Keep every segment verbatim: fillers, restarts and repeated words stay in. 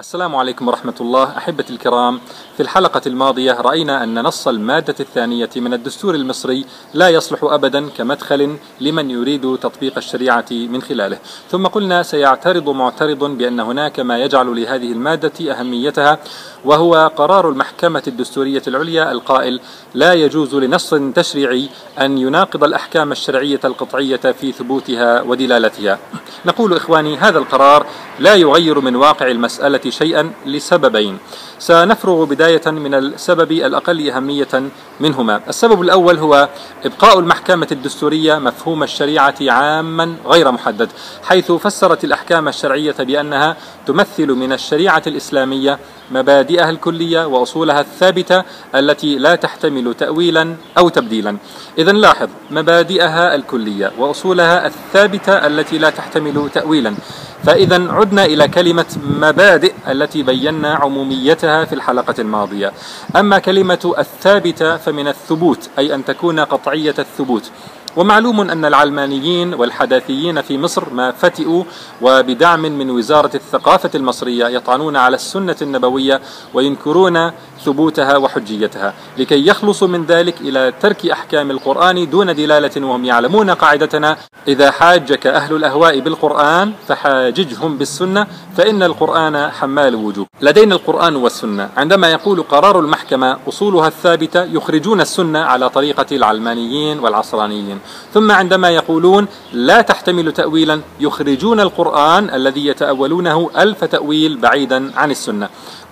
السلام عليكم ورحمة الله. أحبتي الكرام، في الحلقة الماضية رأينا أن نص المادة الثانية من الدستور المصري لا يصلح أبدا كمدخل لمن يريد تطبيق الشريعة من خلاله، ثم قلنا سيعترض معترض بأن هناك ما يجعل لهذه المادة أهميتها، وهو قرار المحكمة الدستورية العليا القائل لا يجوز لنص تشريعي أن يناقض الأحكام الشرعية القطعية في ثبوتها ودلالتها. نقول إخواني، هذا القرار لا يغير من واقع المسألة شيئا لسببين. سنفرغ بداية من السبب الأقل أهمية منهما. السبب الأول هو إبقاء المحكمة الدستورية مفهوم الشريعة عاما غير محدد، حيث فسرت الأحكام الشرعية بأنها تمثل من الشريعة الإسلامية مبادئها الكلية وأصولها الثابتة التي لا تحتمل تأويلا أو تبديلا. إذن لاحظ، مبادئها الكلية وأصولها الثابتة التي لا تحتمل تأويلا. فإذا عدنا إلى كلمة مبادئ التي بينا عموميتها في الحلقة الماضية. أما كلمة الثابتة فمن الثبوت، أي أن تكون قطعية الثبوت. ومعلوم أن العلمانيين والحداثيين في مصر ما فتئوا وبدعم من وزارة الثقافة المصرية يطعنون على السنة النبوية وينكرون ثبوتها وحجيتها، لكي يخلصوا من ذلك إلى ترك أحكام القرآن دون دلالة، وهم يعلمون قاعدتنا: إذا حاجك أهل الأهواء بالقرآن فحاججهم بالسنة فإن القرآن حمال وجوب. لدينا القرآن والسنة. عندما يقول قرار المحكمة أصولها الثابتة يخرجون السنة على طريقة العلمانيين والعصرانيين، ثم عندما يقولون لا تحتمل تأويلا يخرجون القرآن الذي يتأولونه ألف تأويل بعيدا عن السنة.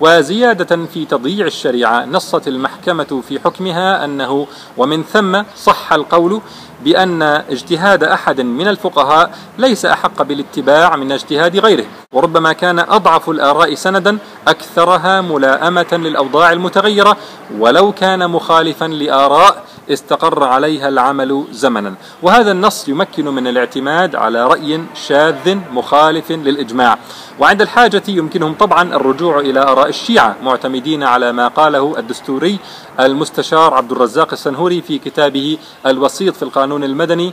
وزيادة في تضييع الشريعة، نصت المحكمة في حكمها أنه ومن ثم صح القول بأن اجتهاد أحد من الفقهاء ليس أحق بالاتباع من اجتهاد غيره، وربما كان أضعف الآراء سندا أكثرها ملائمة للأوضاع المتغيرة ولو كان مخالفا لآراء استقر عليها العمل زمنا. وهذا النص يمكن من الاعتماد على رأي شاذ مخالف للإجماع، وعند الحاجة يمكنهم طبعا الرجوع إلى آراء الشيعة معتمدين على ما قاله الدستوري المستشار عبد الرزاق السنهوري في كتابه الوسيط في القانون المدني.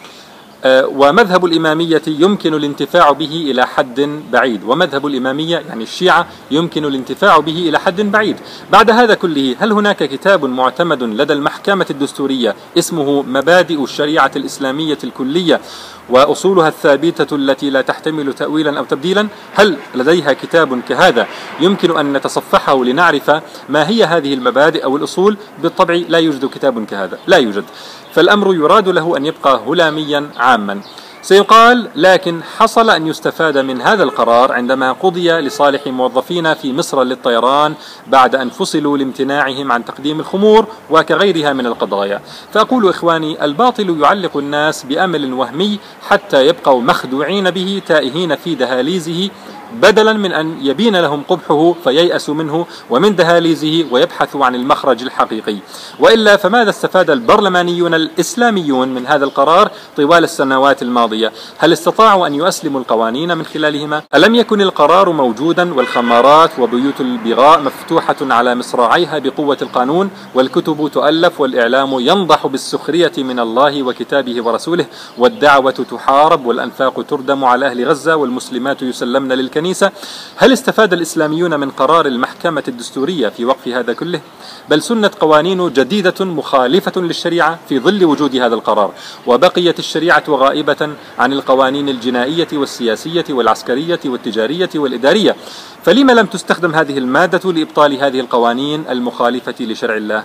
ومذهب الإمامية يمكن الانتفاع به إلى حد بعيد، ومذهب الإمامية يعني الشيعة يمكن الانتفاع به إلى حد بعيد. بعد هذا كله، هل هناك كتاب معتمد لدى المحكمة الدستورية اسمه مبادئ الشريعة الإسلامية الكلية وأصولها الثابتة التي لا تحتمل تأويلا أو تبديلا؟ هل لديها كتاب كهذا يمكن أن نتصفحه لنعرف ما هي هذه المبادئ أو الأصول؟ بالطبع لا يوجد كتاب كهذا، لا يوجد. فالأمر يراد له أن يبقى هلاميا عاما. سيقال لكن حصل أن يستفاد من هذا القرار عندما قضي لصالح موظفين في مصر للطيران بعد أن فصلوا لامتناعهم عن تقديم الخمور وكغيرها من القضايا. فأقول إخواني، الباطل يعلق الناس بأمل وهمي حتى يبقوا مخدوعين به تائهين في دهاليزه، بدلا من أن يبين لهم قبحه فييأسوا منه ومن دهاليزه ويبحثوا عن المخرج الحقيقي. وإلا فماذا استفاد البرلمانيون الإسلاميون من هذا القرار طوال السنوات الماضية؟ هل استطاعوا أن يؤسلموا القوانين من خلالهما؟ ألم يكن القرار موجودا والخمارات وبيوت البغاء مفتوحة على مصراعيها بقوة القانون، والكتب تؤلف والإعلام ينضح بالسخرية من الله وكتابه ورسوله، والدعوة تحارب والأنفاق تردم على أهل غزة والمسلمات يسلمن للكنيسة؟ هل استفاد الإسلاميون من قرار المحكمة الدستورية في وقف هذا كله؟ بل سنت قوانين جديدة مخالفة للشريعة في ظل وجود هذا القرار، وبقيت الشريعة غائبة عن القوانين الجنائية والسياسية والعسكرية والتجارية والإدارية. فلما لم تستخدم هذه المادة لإبطال هذه القوانين المخالفة لشرع الله؟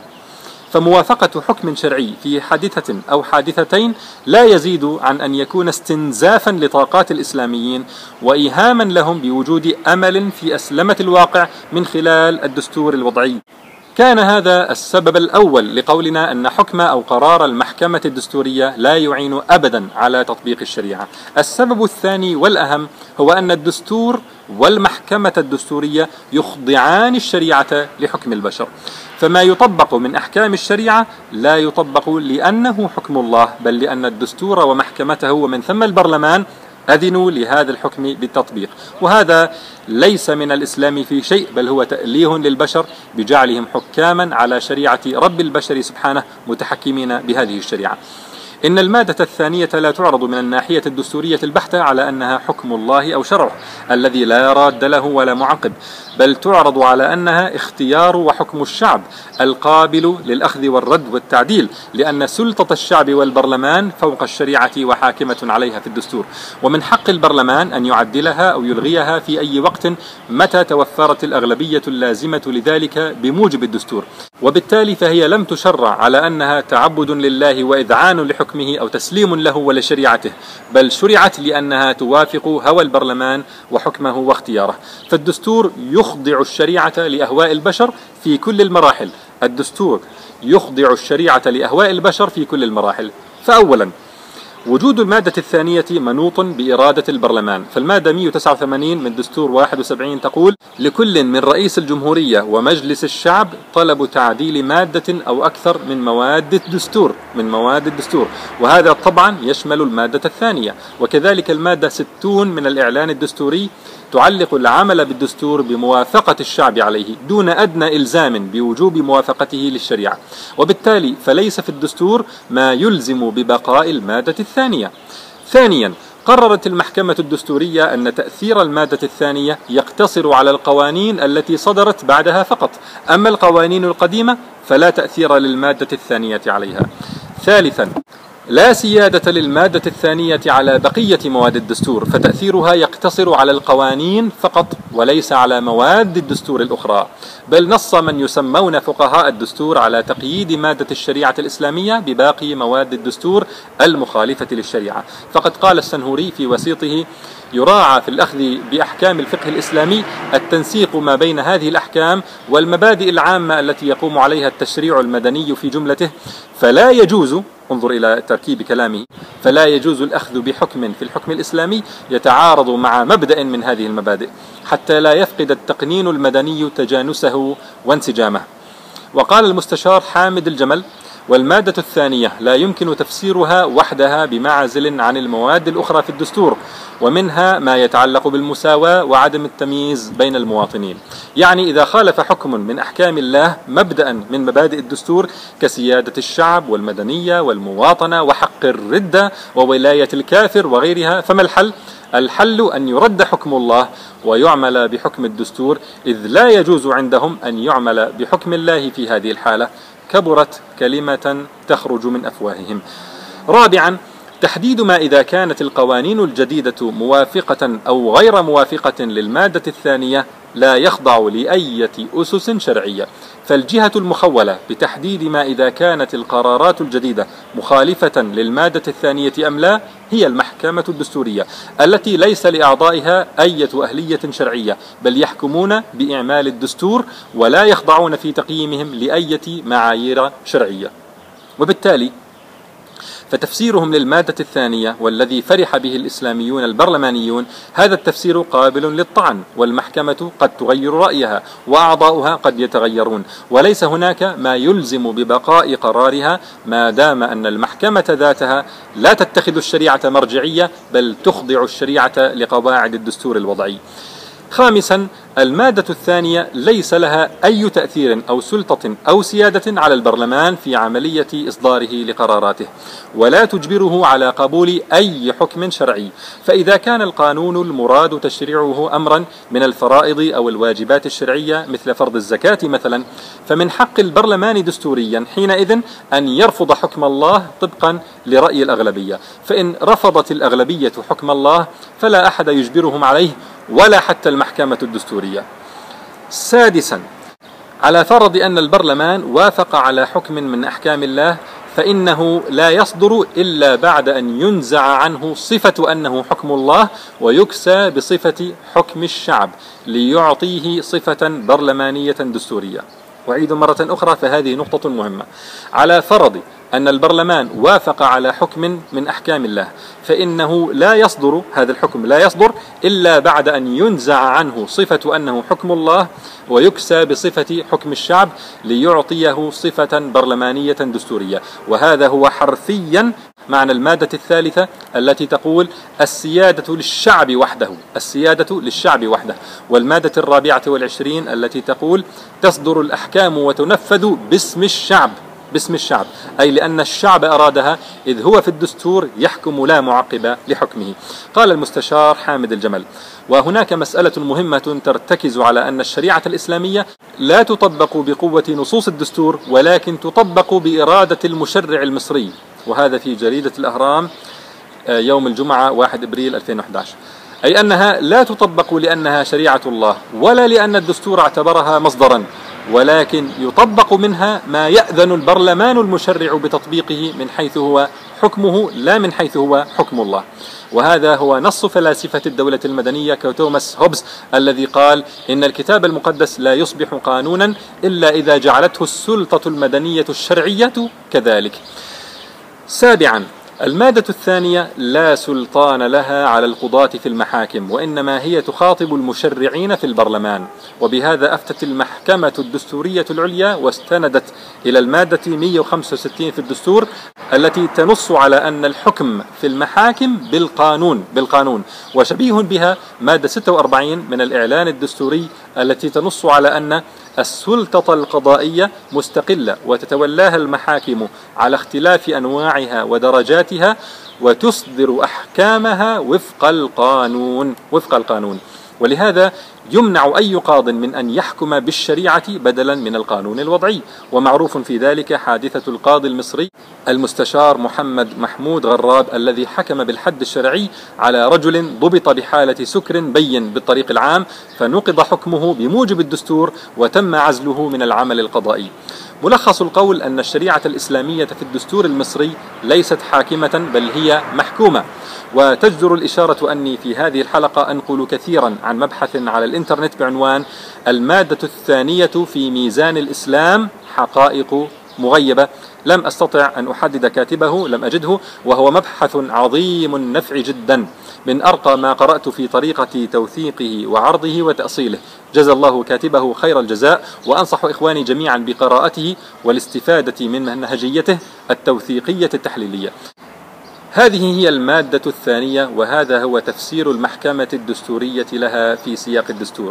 فموافقة حكم شرعي في حادثة أو حادثتين لا يزيد عن أن يكون استنزافا لطاقات الإسلاميين وإيهاما لهم بوجود أمل في أسلمة الواقع من خلال الدستور الوضعي. كان هذا السبب الأول لقولنا أن حكم أو قرار المحكمة الدستورية لا يعين أبدا على تطبيق الشريعة. السبب الثاني والأهم هو أن الدستور والمحكمة الدستورية يخضعان الشريعة لحكم البشر، فما يطبق من أحكام الشريعة لا يطبق لأنه حكم الله، بل لأن الدستور ومحكمته ومن ثم البرلمان أذنوا لهذا الحكم بالتطبيق. وهذا ليس من الإسلام في شيء، بل هو تأليه للبشر بجعلهم حكاما على شريعة رب البشر سبحانه متحكمين بهذه الشريعة. إن المادة الثانية لا تعرض من الناحية الدستورية البحتة على أنها حكم الله أو شرعه الذي لا راد له ولا معقب، بل تعرض على أنها اختيار وحكم الشعب القابل للأخذ والرد والتعديل، لأن سلطة الشعب والبرلمان فوق الشريعة وحاكمة عليها في الدستور، ومن حق البرلمان أن يعدلها أو يلغيها في أي وقت متى توفرت الأغلبية اللازمة لذلك بموجب الدستور، وبالتالي فهي لم تشرع على أنها تعبد لله وإذعان لحكمه أو تسليم له ولشريعته، بل شرعت لأنها توافق هوى البرلمان وحكمه واختياره. فالدستور يخضع الشريعة لأهواء البشر في كل المراحل الدستور يخضع الشريعة لأهواء البشر في كل المراحل. فأولا، وجود المادة الثانية منوط بإرادة البرلمان، فالمادة مئة وتسعة وثمانين من دستور واحد وسبعين تقول: لكل من رئيس الجمهورية ومجلس الشعب طلب تعديل مادة أو أكثر من مواد الدستور من مواد الدستور وهذا طبعا يشمل المادة الثانية. وكذلك المادة ستون من الإعلان الدستوري تعلق العمل بالدستور بموافقة الشعب عليه دون أدنى إلزام بوجوب موافقته للشريعة، وبالتالي فليس في الدستور ما يلزم ببقاء المادة الثانية. ثانيا، قررت المحكمة الدستورية أن تأثير المادة الثانية يقتصر على القوانين التي صدرت بعدها فقط، أما القوانين القديمة فلا تأثير للمادة الثانية عليها. ثالثا، لا سيادة للمادة الثانية على بقية مواد الدستور، فتأثيرها يقتصر على القوانين فقط وليس على مواد الدستور الأخرى، بل نص من يسمون فقهاء الدستور على تقييد مادة الشريعة الإسلامية بباقي مواد الدستور المخالفة للشريعة. فقد قال السنهوري في وسيطه: يراعى في الأخذ بأحكام الفقه الإسلامي التنسيق ما بين هذه الأحكام والمبادئ العامة التي يقوم عليها التشريع المدني في جملته، فلا يجوز، انظر إلى تركيب كلامه، فلا يجوز الأخذ بحكم في الحكم الإسلامي يتعارض مع مبدأ من هذه المبادئ حتى لا يفقد التقنين المدني تجانسه وانسجامه. وقال المستشار حامد الجمل: والمادة الثانية لا يمكن تفسيرها وحدها بمعزل عن المواد الأخرى في الدستور، ومنها ما يتعلق بالمساواة وعدم التمييز بين المواطنين. يعني إذا خالف حكم من أحكام الله مبدأ من مبادئ الدستور كسيادة الشعب والمدنية والمواطنة وحق الردة وولاية الكافر وغيرها، فما الحل؟ الحل أن يرد حكم الله ويعمل بحكم الدستور، إذ لا يجوز عندهم أن يعمل بحكم الله في هذه الحالة. كبرت كلمة تخرج من أفواههم. رابعا، تحديد ما إذا كانت القوانين الجديدة موافقة أو غير موافقة للمادة الثانية لا يخضع لأية أسس شرعية، فالجهة المخولة بتحديد ما إذا كانت القرارات الجديدة مخالفة للمادة الثانية أم لا هي المحكمة الدستورية التي ليس لأعضائها أية أهلية شرعية، بل يحكمون بإعمال الدستور ولا يخضعون في تقييمهم لأية معايير شرعية. وبالتالي فتفسيرهم للمادة الثانية والذي فرح به الإسلاميون البرلمانيون هذا التفسير قابل للطعن، والمحكمة قد تغير رأيها وأعضاؤها قد يتغيرون، وليس هناك ما يلزم ببقاء قرارها ما دام أن المحكمة ذاتها لا تتخذ الشريعة مرجعية بل تخضع الشريعة لقواعد الدستور الوضعي. خامسا، المادة الثانية ليس لها أي تأثير أو سلطة أو سيادة على البرلمان في عملية إصداره لقراراته، ولا تجبره على قبول أي حكم شرعي، فإذا كان القانون المراد تشريعه أمرا من الفرائض أو الواجبات الشرعية مثل فرض الزكاة مثلا، فمن حق البرلمان دستوريا حينئذ أن يرفض حكم الله طبقا لرأي الأغلبية، فإن رفضت الأغلبية حكم الله فلا أحد يجبرهم عليه ولا حتى المحكمة الدستورية. سادسا، على فرض أن البرلمان وافق على حكم من أحكام الله فإنه لا يصدر إلا بعد أن ينزع عنه صفة أنه حكم الله ويكسى بصفة حكم الشعب ليعطيه صفة برلمانية دستورية. وأعيد مرة أخرى فهذه نقطة مهمة. على فرض أن البرلمان وافق على حكم من أحكام الله فإنه لا يصدر هذا الحكم لا يصدر إلا بعد أن ينزع عنه صفة أنه حكم الله ويكسى بصفة حكم الشعب ليعطيه صفة برلمانية دستورية، وهذا هو حرفيا معنى المادة الثالثة التي تقول السيادة للشعب وحده السيادة للشعب وحده والمادة الرابعة والعشرين التي تقول تصدر الأحكام وتنفذ باسم الشعب باسم الشعب، أي لأن الشعب أرادها، إذ هو في الدستور يحكم لا معقب لحكمه. قال المستشار حامد الجمل: وهناك مسألة مهمة ترتكز على أن الشريعة الإسلامية لا تطبق بقوة نصوص الدستور، ولكن تطبق بإرادة المشرع المصري. وهذا في جريدة الأهرام يوم الجمعة واحد أبريل ألفين وأحد عشر. أي أنها لا تطبق لأنها شريعة الله، ولا لأن الدستور اعتبرها مصدرا، ولكن يطبق منها ما يأذن البرلمان المشرع بتطبيقه من حيث هو حكمه، لا من حيث هو حكم الله. وهذا هو نص فلاسفة الدولة المدنية كتوماس هوبز الذي قال إن الكتاب المقدس لا يصبح قانونا إلا إذا جعلته السلطة المدنية الشرعية كذلك. سابعا، المادة الثانية لا سلطان لها على القضاة في المحاكم، وإنما هي تخاطب المشرعين في البرلمان. وبهذا أفتت المحكمة الدستورية العليا واستندت إلى المادة مئة وخمسة وستين في الدستور التي تنص على أن الحكم في المحاكم بالقانون بالقانون وشبيه بها مادة ستة وأربعين من الإعلان الدستوري التي تنص على أن السلطة القضائية مستقلة وتتولاها المحاكم على اختلاف أنواعها ودرجاتها، وتصدر أحكامها وفق القانون وفق القانون ولهذا يمنع أي قاض من أن يحكم بالشريعة بدلا من القانون الوضعي. ومعروف في ذلك حادثة القاضي المصري المستشار محمد محمود غراب الذي حكم بالحد الشرعي على رجل ضبط بحالة سكر بين بالطريق العام، فنقض حكمه بموجب الدستور وتم عزله من العمل القضائي. ملخص القول أن الشريعة الإسلامية في الدستور المصري ليست حاكمة بل هي محكومة. وتجدر الإشارة أني في هذه الحلقة أنقل كثيرا عن مبحث على الإنترنت بعنوان المادة الثانية في ميزان الإسلام حقائق مغيبة، لم أستطع أن أحدد كاتبه، لم أجده، وهو مبحث عظيم النفع جدا، من أرقى ما قرأت في طريقة توثيقه وعرضه وتأصيله. جزا الله كاتبه خير الجزاء، وأنصح إخواني جميعا بقراءته والاستفادة من منهجيته التوثيقية التحليلية. هذه هي المادة الثانية، وهذا هو تفسير المحكمة الدستورية لها في سياق الدستور: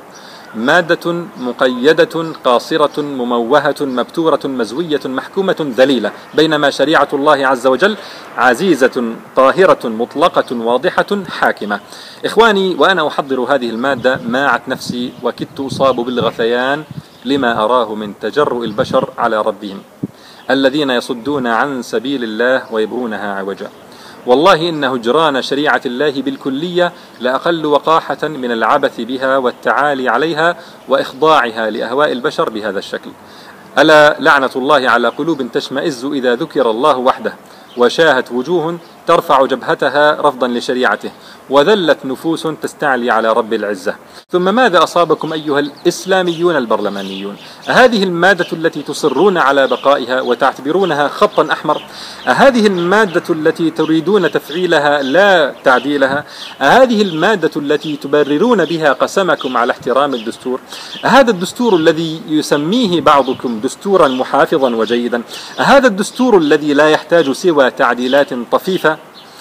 مادة مقيدة قاصرة مموهة مبتورة مزوية محكومة ذليلة، بينما شريعة الله عز وجل عزيزة طاهرة مطلقة واضحة حاكمة. إخواني، وأنا أحضر هذه المادة ماعت نفسي وكدت أصاب بالغثيان لما أراه من تجرؤ البشر على ربهم الذين يصدون عن سبيل الله ويبغونها عوجا. والله إن هجران شريعة الله بالكلية لأقل وقاحة من العبث بها والتعالي عليها وإخضاعها لأهواء البشر بهذا الشكل. ألا لعنة الله على قلوب تشمئز إذا ذكر الله وحده، وشاهت وجوه ترفع جبهتها رفضا لشريعته، وذلت نفوس تستعلي على رب العزة. ثم ماذا أصابكم أيها الإسلاميون البرلمانيون؟ أهذه المادة التي تصرون على بقائها وتعتبرونها خطا أحمر؟ أهذه المادة التي تريدون تفعيلها لا تعديلها؟ أهذه المادة التي تبررون بها قسمكم على احترام الدستور؟ أهذا الدستور الذي يسميه بعضكم دستورا محافظا وجيدا؟ أهذا الدستور الذي لا يحتاج سوى تعديلات طفيفة؟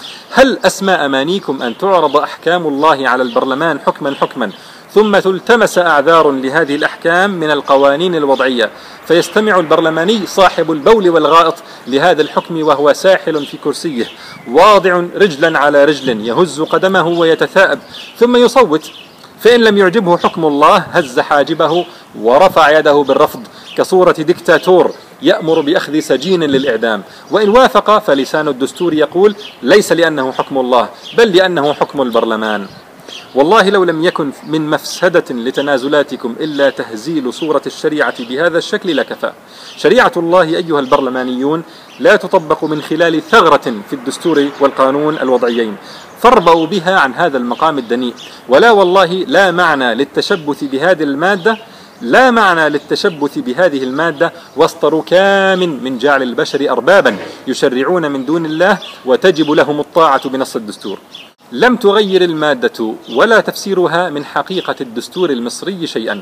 هل أسمى أمانيكم أن تعرض أحكام الله على البرلمان حكما حكما ثم تلتمس أعذار لهذه الأحكام من القوانين الوضعية، فيستمع البرلماني صاحب البول والغائط لهذا الحكم وهو ساحل في كرسيه واضع رجلا على رجل يهز قدمه ويتثاءب، ثم يصوت، فإن لم يعجبه حكم الله هز حاجبه ورفع يده بالرفض كصورة ديكتاتور يأمر بأخذ سجين للإعدام، وإن وافق فلسان الدستور يقول ليس لأنه حكم الله بل لأنه حكم البرلمان. والله لو لم يكن من مفسدة لتنازلاتكم إلا تهزيل صورة الشريعة بهذا الشكل لكفى. شريعة الله أيها البرلمانيون لا تطبق من خلال ثغرة في الدستور والقانون الوضعيين، فاربوا بها عن هذا المقام الدنيء. ولا والله لا معنى للتشبث بهذه المادة لا معنى للتشبث بهذه المادة وسط ركام من جعل البشر أربابا يشرعون من دون الله وتجب لهم الطاعة بنص الدستور. لم تغير المادة ولا تفسيرها من حقيقة الدستور المصري شيئا،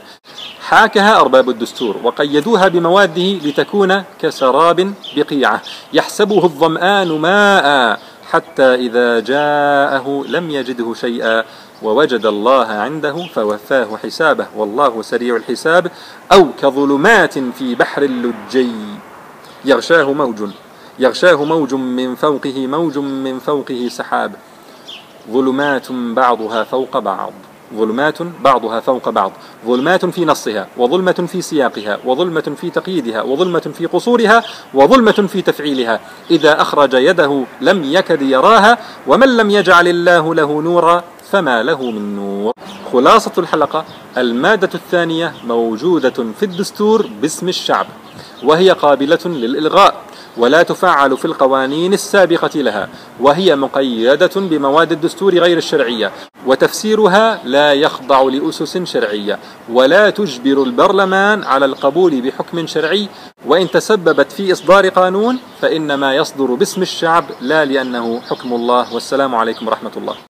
حاكها أرباب الدستور وقيدوها بمواده لتكون كسراب بقيعة يحسبه الظمآن ماء حتى إذا جاءه لم يجده شيئا ووجد الله عنده فوفاه حسابه والله سريع الحساب، أو كظلمات في بحر اللجي يغشاه موج يغشاه موج من فوقه موج من فوقه سحاب ظلمات بعضها فوق بعض ظلمات بعضها فوق بعض ظلمات في نصها، وظلمة في سياقها، وظلمة في تقييدها، وظلمة في قصورها، وظلمة في تفعيلها، إذا أخرج يده لم يكد يراها، ومن لم يجعل الله له نورا فما له من نور. خلاصة الحلقة: المادة الثانية موجودة في الدستور باسم الشعب، وهي قابلة للإلغاء ولا تفعل في القوانين السابقة لها، وهي مقيدة بمواد الدستور غير الشرعية، وتفسيرها لا يخضع لأسس شرعية، ولا تجبر البرلمان على القبول بحكم شرعي، وإن تسببت في إصدار قانون فإنما يصدر باسم الشعب لا لأنه حكم الله. والسلام عليكم ورحمة الله.